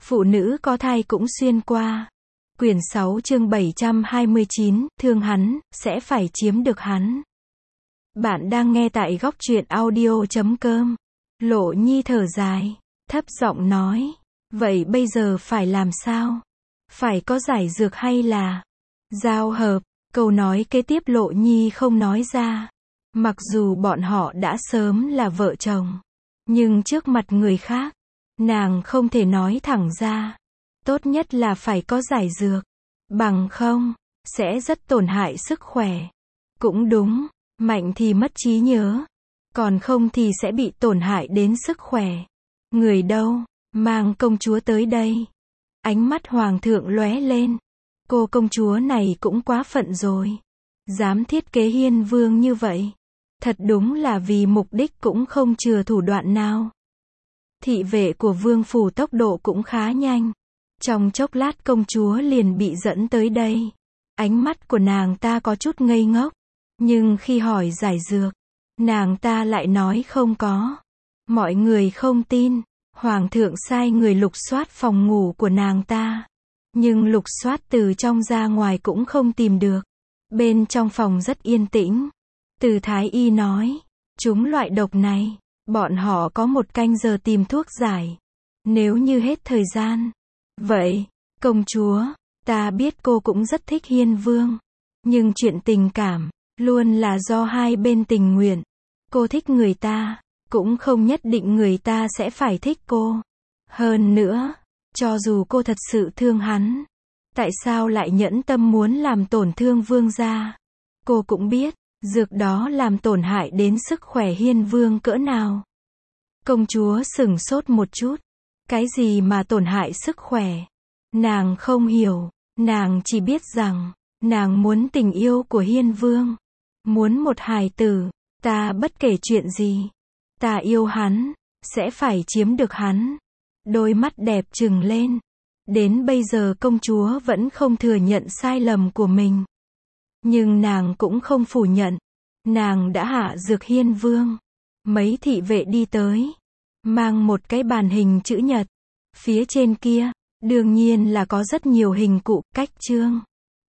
Phụ nữ có thai cũng xuyên qua. Quyển 6 chương 729, thương hắn, sẽ phải chiếm được hắn. Bạn đang nghe tại góc truyện audio.com. Lộ Nhi thở dài, thấp giọng nói, vậy bây giờ phải làm sao? Phải có giải dược hay là giao hợp? Câu nói kế tiếp Lộ Nhi không nói ra. Mặc dù bọn họ đã sớm là vợ chồng, nhưng trước mặt người khác, nàng không thể nói thẳng ra. Tốt nhất là phải có giải dược, bằng không, sẽ rất tổn hại sức khỏe. Cũng đúng, mạnh thì mất trí nhớ, còn không thì sẽ bị tổn hại đến sức khỏe. Người đâu, mang công chúa tới đây. Ánh mắt hoàng thượng lóe lên. Cô công chúa này cũng quá phận rồi. Dám thiết kế hiên vương như vậy. Thật đúng là vì mục đích cũng không chừa thủ đoạn nào. Thị vệ của vương phủ tốc độ cũng khá nhanh. Trong chốc lát công chúa liền bị dẫn tới đây. Ánh mắt của nàng ta có chút ngây ngốc. Nhưng khi hỏi giải dược, nàng ta lại nói không có. Mọi người không tin. Hoàng thượng sai người lục soát phòng ngủ của nàng ta. Nhưng lục soát từ trong ra ngoài cũng không tìm được. Bên trong phòng rất yên tĩnh. Từ thái y nói, chúng loại độc này, bọn họ có 1 canh giờ tìm thuốc giải. Nếu như hết thời gian. Vậy, công chúa, ta biết cô cũng rất thích hiên vương. Nhưng chuyện tình cảm, luôn là do hai bên tình nguyện. Cô thích người ta, cũng không nhất định người ta sẽ phải thích cô. Hơn nữa, cho dù cô thật sự thương hắn, tại sao lại nhẫn tâm muốn làm tổn thương vương gia? Cô cũng biết, dược đó làm tổn hại đến sức khỏe hiên vương cỡ nào. Công chúa sửng sốt một chút. Cái gì mà tổn hại sức khỏe? Nàng không hiểu, nàng chỉ biết rằng, nàng muốn tình yêu của hiên vương. Muốn một hài tử, ta bất kể chuyện gì. Ta yêu hắn, sẽ phải chiếm được hắn. Đôi mắt đẹp trừng lên. Đến bây giờ công chúa vẫn không thừa nhận sai lầm của mình. Nhưng nàng cũng không phủ nhận. Nàng đã hạ dược hiên vương. Mấy thị vệ đi tới. Mang một cái bàn hình chữ nhật. Phía trên kia, đương nhiên là có rất nhiều hình cụ, cách chương.